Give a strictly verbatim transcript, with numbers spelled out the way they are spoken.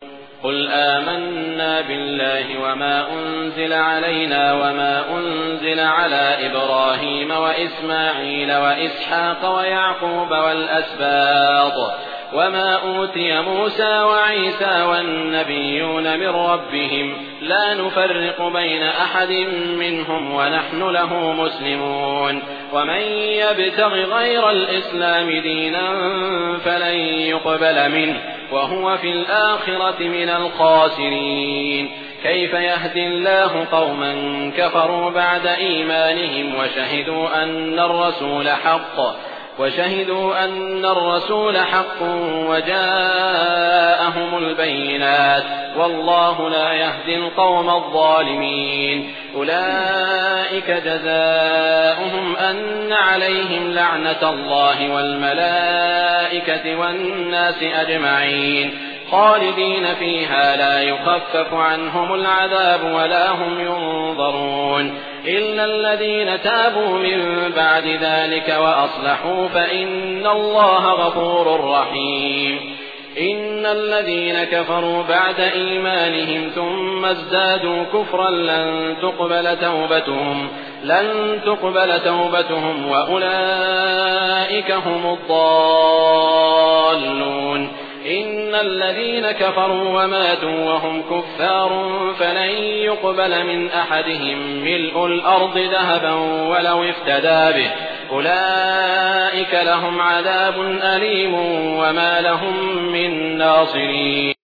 قل آمنا بالله وما أنزل علينا وما أنزل على إبراهيم وإسماعيل وإسحاق ويعقوب والأسباط وما أوتي موسى وعيسى والنبيون من ربهم لا نفرق بين أحد منهم ونحن له مسلمون ومن يبتغ غير الإسلام دينا فلن يقبل منه وهو في الآخرة من الخاسرين. كيف يهدي الله قوما كفروا بعد إيمانهم وشهدوا أن الرسول حق وشهدوا أن الرسول حق وجاءهم البينات والله لا يهدي القوم الظالمين. أولئك جزاؤهم أن عليهم لعنة الله والملائكة والناس أجمعين خالدين فيها لا يخفف عنهم العذاب ولا هم ينظرون إلا الذين تابوا من بعد ذلك وأصلحوا فإن الله غفور رحيم. إن الذين كفروا بعد إيمانهم ثم ازدادوا كفرا لن تقبل توبتهم لن تقبل توبتهم وأولئك هم الضالون. إن الذين كفروا وماتوا وهم كفار فلن يقبل من أحدهم ملء الأرض ذهبا ولو افتدى به أولئك لهم عذاب أليم وما لهم من ناصرين.